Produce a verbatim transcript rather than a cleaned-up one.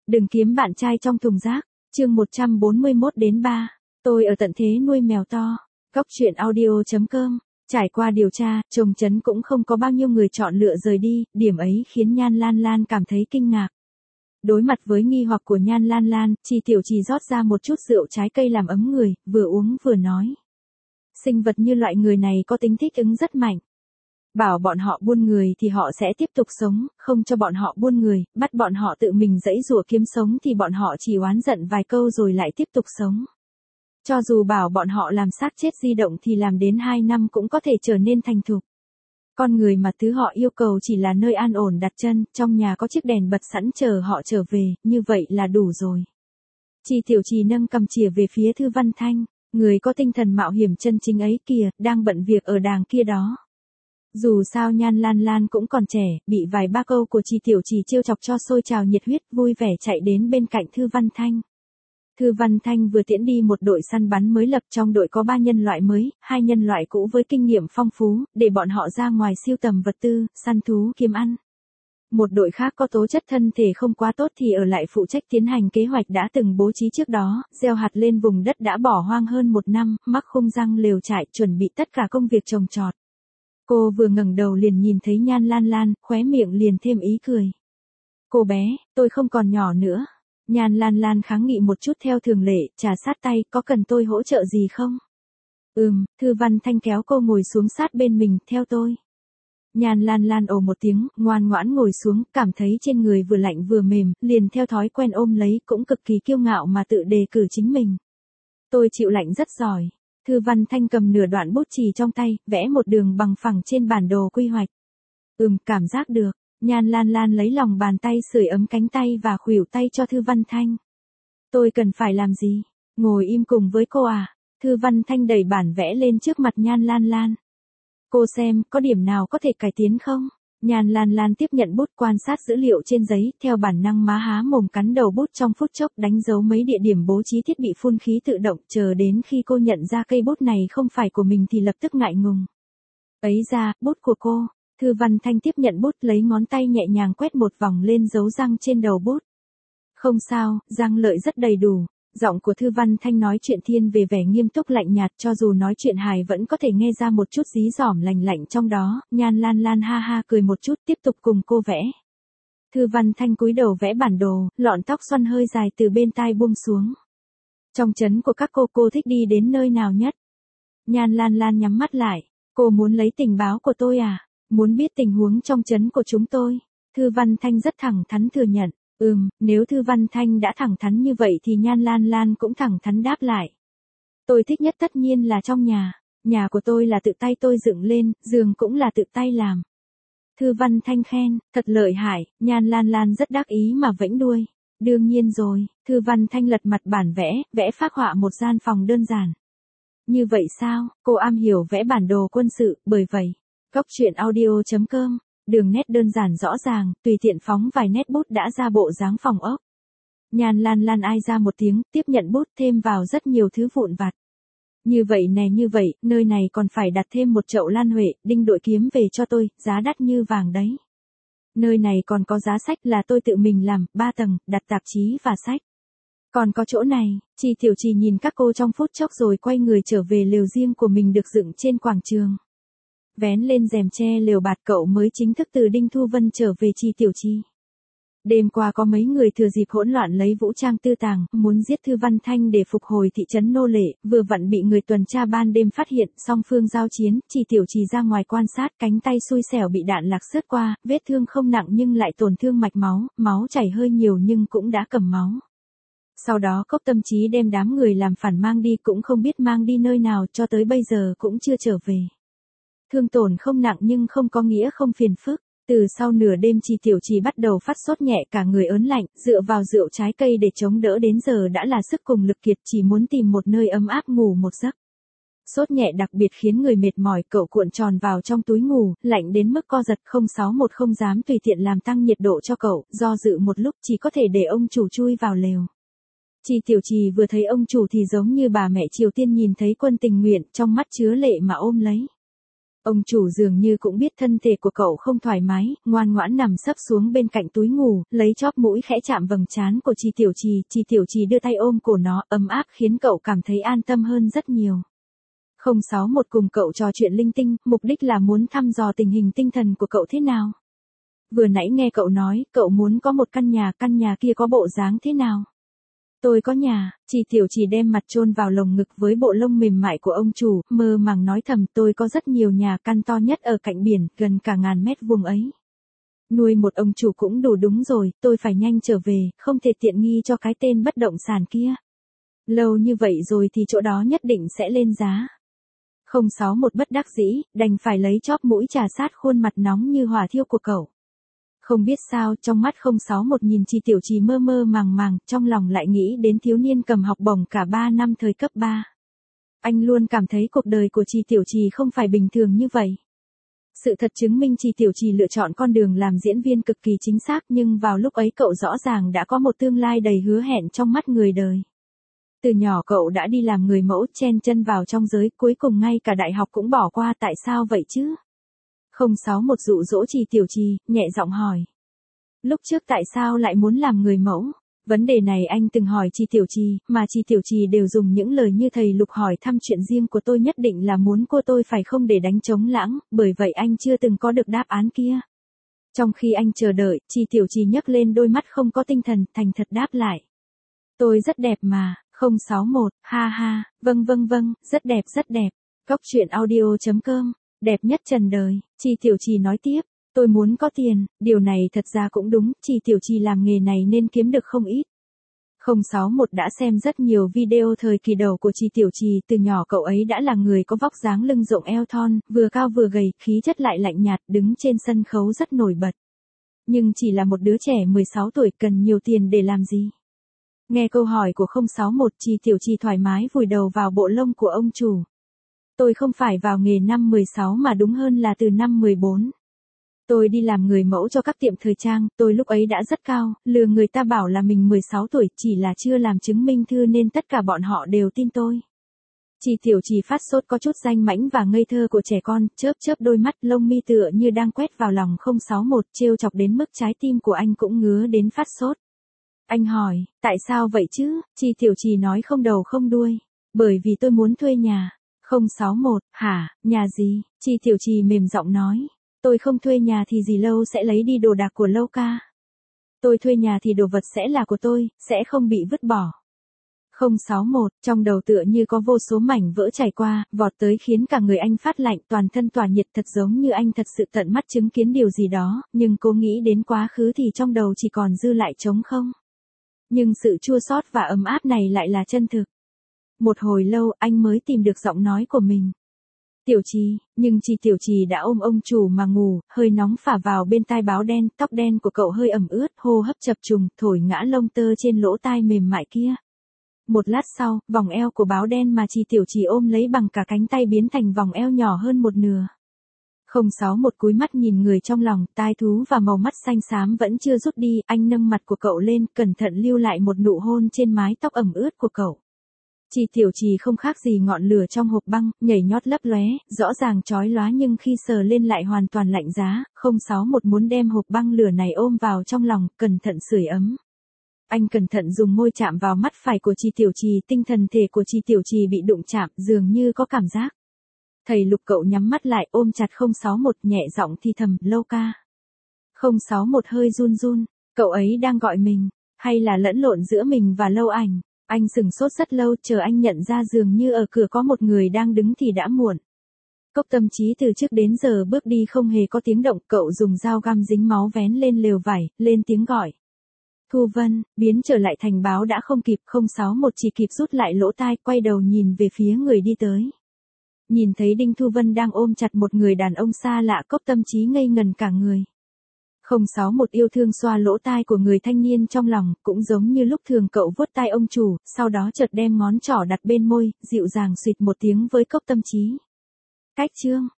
Đừng kiếm bạn trai trong thùng rác. Chương một trăm bốn mươi mốt đến ba. Tôi ở tận thế nuôi mèo to. Góc truyện audio chấm com. Trải qua điều tra, trông chấn cũng không có bao nhiêu người chọn lựa rời đi, điểm ấy khiến Nhan Lan Lan cảm thấy kinh ngạc. Đối mặt với nghi hoặc của Nhan Lan Lan, Chi Tiểu Trì rót ra một chút rượu trái cây làm ấm người, vừa uống vừa nói. Sinh vật như loại người này có tính thích ứng rất mạnh. Bảo bọn họ buôn người thì họ sẽ tiếp tục sống, không cho bọn họ buôn người, bắt bọn họ tự mình giãy giụa kiếm sống thì bọn họ chỉ oán giận vài câu rồi lại tiếp tục sống. Cho dù bảo bọn họ làm xác chết di động thì làm đến hai năm cũng có thể trở nên thành thục. Con người mà thứ họ yêu cầu chỉ là nơi an ổn đặt chân, trong nhà có chiếc đèn bật sẵn chờ họ trở về, như vậy là đủ rồi. Chi Tiểu Trì nâng cầm chìa về phía Thư Văn Thanh, người có tinh thần mạo hiểm chân chính ấy kìa, đang bận việc ở đàng kia đó. Dù sao Nhan Lan Lan cũng còn trẻ, bị vài ba câu của Chi Tiểu Trì trêu chọc cho sôi trào nhiệt huyết, vui vẻ chạy đến bên cạnh Thư Văn Thanh. Thư Văn Thanh vừa tiễn đi một đội săn bắn mới lập, trong đội có ba nhân loại mới, hai nhân loại cũ với kinh nghiệm phong phú, để bọn họ ra ngoài siêu tầm vật tư, săn thú kiếm ăn. Một đội khác có tố chất thân thể không quá tốt thì ở lại phụ trách tiến hành kế hoạch đã từng bố trí trước đó, gieo hạt lên vùng đất đã bỏ hoang hơn một năm, mắc khung răng lều trại, chuẩn bị tất cả công việc trồng trọt. Cô vừa ngẩng đầu liền nhìn thấy Nhan Lan Lan, khóe miệng liền thêm ý cười. Cô bé, tôi không còn nhỏ nữa. Nhan Lan Lan kháng nghị một chút theo thường lệ, trà sát tay, có cần tôi hỗ trợ gì không? Ừm, Thư Văn Thanh kéo cô ngồi xuống sát bên mình, theo tôi. Nhan Lan Lan ồ một tiếng, ngoan ngoãn ngồi xuống, cảm thấy trên người vừa lạnh vừa mềm, liền theo thói quen ôm lấy, cũng cực kỳ kiêu ngạo mà tự đề cử chính mình. Tôi chịu lạnh rất giỏi. Thư Văn Thanh cầm nửa đoạn bút chì trong tay, vẽ một đường bằng phẳng trên bản đồ quy hoạch. Ừm, cảm giác được. Nhan Lan Lan lấy lòng bàn tay sưởi ấm cánh tay và khuỷu tay cho Thư Văn Thanh. Tôi cần phải làm gì? Ngồi im cùng với cô à? Thư Văn Thanh đẩy bản vẽ lên trước mặt Nhan Lan Lan. Cô xem, có điểm nào có thể cải tiến không? Nhan Lan Lan tiếp nhận bút quan sát dữ liệu trên giấy, theo bản năng má há mồm cắn đầu bút trong phút chốc, đánh dấu mấy địa điểm bố trí thiết bị phun khí tự động, chờ đến khi cô nhận ra cây bút này không phải của mình thì lập tức ngại ngùng. Ấy ra, bút của cô. Thư Văn Thanh tiếp nhận bút, lấy ngón tay nhẹ nhàng quét một vòng lên dấu răng trên đầu bút. Không sao, răng lợi rất đầy đủ. Giọng của Thư Văn Thanh nói chuyện thiên về vẻ nghiêm túc lạnh nhạt, cho dù nói chuyện hài vẫn có thể nghe ra một chút dí dỏm lành lạnh trong đó. Nhan Lan Lan ha ha cười một chút, tiếp tục cùng cô vẽ. Thư Văn Thanh cúi đầu vẽ bản đồ, lọn tóc xoăn hơi dài từ bên tai buông xuống. Trong trấn của các cô, cô thích đi đến nơi nào nhất? Nhan Lan Lan nhắm mắt lại. Cô muốn lấy tình báo của tôi à? Muốn biết tình huống trong trấn của chúng tôi? Thư Văn Thanh rất thẳng thắn thừa nhận. Ừm, nếu Thư Văn Thanh đã thẳng thắn như vậy thì Nhan Lan Lan cũng thẳng thắn đáp lại. Tôi thích nhất tất nhiên là trong nhà. Nhà của tôi là tự tay tôi dựng lên, giường cũng là tự tay làm. Thư Văn Thanh khen, thật lợi hại. Nhan Lan Lan rất đắc ý mà vẫy đuôi. Đương nhiên rồi. Thư Văn Thanh lật mặt bản vẽ, vẽ phác họa một gian phòng đơn giản. Như vậy sao? Cô am hiểu vẽ bản đồ quân sự, bởi vậy. Góc truyện audio chấm com. Đường nét đơn giản rõ ràng, tùy tiện phóng vài nét bút đã ra bộ dáng phòng ốc. Nhan Lan Lan ai ra một tiếng, tiếp nhận bút, thêm vào rất nhiều thứ vụn vặt. Như vậy nè, như vậy, nơi này còn phải đặt thêm một chậu lan huệ, đinh đội kiếm về cho tôi, giá đắt như vàng đấy. Nơi này còn có giá sách là tôi tự mình làm, ba tầng, đặt tạp chí và sách. Còn có chỗ này, Chi Tiểu Trì nhìn các cô trong phút chốc rồi quay người trở về lều riêng của mình được dựng trên quảng trường. Vén lên rèm tre lều bạt, cậu mới chính thức từ Đinh Thu Vân trở về. Chi Tiểu Trì. Đêm qua có mấy người thừa dịp hỗn loạn lấy vũ trang tư tàng, muốn giết Thư Văn Thanh để phục hồi thị trấn nô lệ, vừa vặn bị người tuần tra ban đêm phát hiện, song phương giao chiến, Chi Tiểu Trì ra ngoài quan sát, cánh tay xui xẻo bị đạn lạc xước qua, vết thương không nặng nhưng lại tổn thương mạch máu, máu chảy hơi nhiều nhưng cũng đã cầm máu. Sau đó Cốc Tâm Trí đem đám người làm phản mang đi, cũng không biết mang đi nơi nào, cho tới bây giờ cũng chưa trở về. Thương tổn không nặng nhưng không có nghĩa không phiền phức. Từ sau nửa đêm Chi Tiểu Trì bắt đầu phát sốt nhẹ, cả người ớn lạnh, dựa vào rượu trái cây để chống đỡ đến giờ đã là sức cùng lực kiệt, chỉ muốn tìm một nơi ấm áp ngủ một giấc. Sốt nhẹ đặc biệt khiến người mệt mỏi, cậu cuộn tròn vào trong túi ngủ, lạnh đến mức co giật. Không sáu một không dám tùy tiện làm tăng nhiệt độ cho cậu, do dự một lúc chỉ có thể để ông chủ chui vào lều. Chi Tiểu Trì vừa thấy ông chủ thì giống như bà mẹ Triều Tiên nhìn thấy quân tình nguyện, trong mắt chứa lệ mà ôm lấy. Ông chủ dường như cũng biết thân thể của cậu không thoải mái, ngoan ngoãn nằm sấp xuống bên cạnh túi ngủ, lấy chóp mũi khẽ chạm vầng trán của Chi Tiểu Trì, Chi Tiểu Trì đưa tay ôm cổ nó, ấm áp khiến cậu cảm thấy an tâm hơn rất nhiều. không sáu một cùng cậu trò chuyện linh tinh, mục đích là muốn thăm dò tình hình tinh thần của cậu thế nào. Vừa nãy nghe cậu nói, cậu muốn có một căn nhà, căn nhà kia có bộ dáng thế nào? Tôi có nhà, Chi Tiểu Trì đem mặt chôn vào lồng ngực với bộ lông mềm mại của ông chủ, mơ màng nói thầm, tôi có rất nhiều nhà, căn to nhất ở cạnh biển, gần cả ngàn mét vuông ấy. Nuôi một ông chủ cũng đủ đúng rồi, tôi phải nhanh trở về, không thể tiện nghi cho cái tên bất động sản kia. Lâu như vậy rồi thì chỗ đó nhất định sẽ lên giá. không sáu một bất đắc dĩ, đành phải lấy chóp mũi trà sát khuôn mặt nóng như hỏa thiêu của cậu. Không biết sao, trong mắt không sáu một nhìn Chi Tiểu Trì mơ mơ màng màng, trong lòng lại nghĩ đến thiếu niên cầm học bổng cả ba năm thời cấp ba. Anh luôn cảm thấy cuộc đời của Chi Tiểu Trì không phải bình thường như vậy. Sự thật chứng minh Chi Tiểu Trì lựa chọn con đường làm diễn viên cực kỳ chính xác, nhưng vào lúc ấy cậu rõ ràng đã có một tương lai đầy hứa hẹn trong mắt người đời. Từ nhỏ cậu đã đi làm người mẫu, chen chân vào trong giới, cuối cùng ngay cả đại học cũng bỏ qua, tại sao vậy chứ? không sáu một dụ dỗ Chi Tiểu Trì, nhẹ giọng hỏi. Lúc trước tại sao lại muốn làm người mẫu? Vấn đề này anh từng hỏi Chi Tiểu Trì, mà Chi Tiểu Trì đều dùng những lời như thầy Lục hỏi thăm chuyện riêng của tôi, nhất định là muốn cô tôi phải không để đánh trống lãng, bởi vậy anh chưa từng có được đáp án kia. Trong khi anh chờ đợi, Chi Tiểu Trì nhấc lên đôi mắt không có tinh thần, thành thật đáp lại. Tôi rất đẹp mà, không sáu một, ha ha, vâng vâng vâng, rất đẹp rất đẹp. Góc truyện audio chấm com, đẹp nhất trần đời, Chi Tiểu Trì nói tiếp. Tôi muốn có tiền, điều này thật ra cũng đúng, Chi Tiểu Trì làm nghề này nên kiếm được không ít. không sáu một đã xem rất nhiều video thời kỳ đầu của Chi Tiểu Trì, từ nhỏ cậu ấy đã là người có vóc dáng lưng rộng eo thon, vừa cao vừa gầy, khí chất lại lạnh nhạt, đứng trên sân khấu rất nổi bật. Nhưng chỉ là một đứa trẻ mười sáu tuổi, cần nhiều tiền để làm gì? Nghe câu hỏi của không sáu một, Chi Tiểu Trì thoải mái vùi đầu vào bộ lông của ông chủ. Tôi không phải vào nghề năm mười sáu mà đúng hơn là từ năm mười bốn. Tôi đi làm người mẫu cho các tiệm thời trang, tôi lúc ấy đã rất cao, lừa người ta bảo là mình mười sáu tuổi, chỉ là chưa làm chứng minh thư nên tất cả bọn họ đều tin tôi. Chi Tiểu Trì phát sốt có chút danh mãnh và ngây thơ của trẻ con, chớp chớp đôi mắt, lông mi tựa như đang quét vào lòng không sáu một, trêu chọc đến mức trái tim của anh cũng ngứa đến phát sốt. Anh hỏi, tại sao vậy chứ? Chi Tiểu Trì nói không đầu không đuôi. Bởi vì tôi muốn thuê nhà. không sáu một, hả, nhà gì? Chi Tiểu Trì mềm giọng nói. Tôi không thuê nhà thì dì Lâu sẽ lấy đi đồ đạc của Lâu ca. Tôi thuê nhà thì đồ vật sẽ là của tôi, sẽ không bị vứt bỏ. không sáu một, trong đầu tựa như có vô số mảnh vỡ trải qua, vọt tới khiến cả người anh phát lạnh, toàn thân tỏa nhiệt, thật giống như anh thật sự tận mắt chứng kiến điều gì đó, nhưng cố nghĩ đến quá khứ thì trong đầu chỉ còn dư lại trống không. Nhưng sự chua xót và ấm áp này lại là chân thực. Một hồi lâu anh mới tìm được giọng nói của mình. Tiểu Trì, nhưng Chi Tiểu Trì đã ôm ông chủ mà ngủ, hơi nóng phả vào bên tai báo đen, tóc đen của cậu hơi ẩm ướt, hô hấp chập trùng, thổi ngã lông tơ trên lỗ tai mềm mại kia. Một lát sau, vòng eo của báo đen mà Chi Tiểu Trì ôm lấy bằng cả cánh tay biến thành vòng eo nhỏ hơn một nửa. không sáu một cúi mắt nhìn người trong lòng, tai thú và màu mắt xanh xám vẫn chưa rút đi, anh nâng mặt của cậu lên, cẩn thận lưu lại một nụ hôn trên mái tóc ẩm ướt của cậu. Chi Tiểu Trì không khác gì ngọn lửa trong hộp băng, nhảy nhót lấp lóe, rõ ràng chói lóa nhưng khi sờ lên lại hoàn toàn lạnh giá, không sáu một muốn đem hộp băng lửa này ôm vào trong lòng, cẩn thận sưởi ấm. Anh cẩn thận dùng môi chạm vào mắt phải của Chi Tiểu Trì, tinh thần thể của Chi Tiểu Trì bị đụng chạm, dường như có cảm giác. Thầy Lục cậu nhắm mắt lại ôm chặt không sáu một, nhẹ giọng thì thầm, Lâu ca. không sáu một hơi run run, cậu ấy đang gọi mình, hay là lẫn lộn giữa mình và Lâu Ảnh. Anh sừng sốt rất lâu, chờ anh nhận ra dường như ở cửa có một người đang đứng thì đã muộn. Cốc Tâm Chí từ trước đến giờ bước đi không hề có tiếng động, cậu dùng dao găm dính máu vén lên lều vải, lên tiếng gọi. Thu Vân, biến trở lại thành báo đã không kịp, không sáu một chỉ kịp rút lại lỗ tai, quay đầu nhìn về phía người đi tới. Nhìn thấy Đinh Thu Vân đang ôm chặt một người đàn ông xa lạ, Cốc Tâm Chí ngây ngần cả người. không sáu một yêu thương xoa lỗ tai của người thanh niên trong lòng, cũng giống như lúc thường cậu vuốt tai ông chủ, sau đó chợt đem ngón trỏ đặt bên môi, dịu dàng xịt một tiếng với Cốc Tâm Chí. Cách chương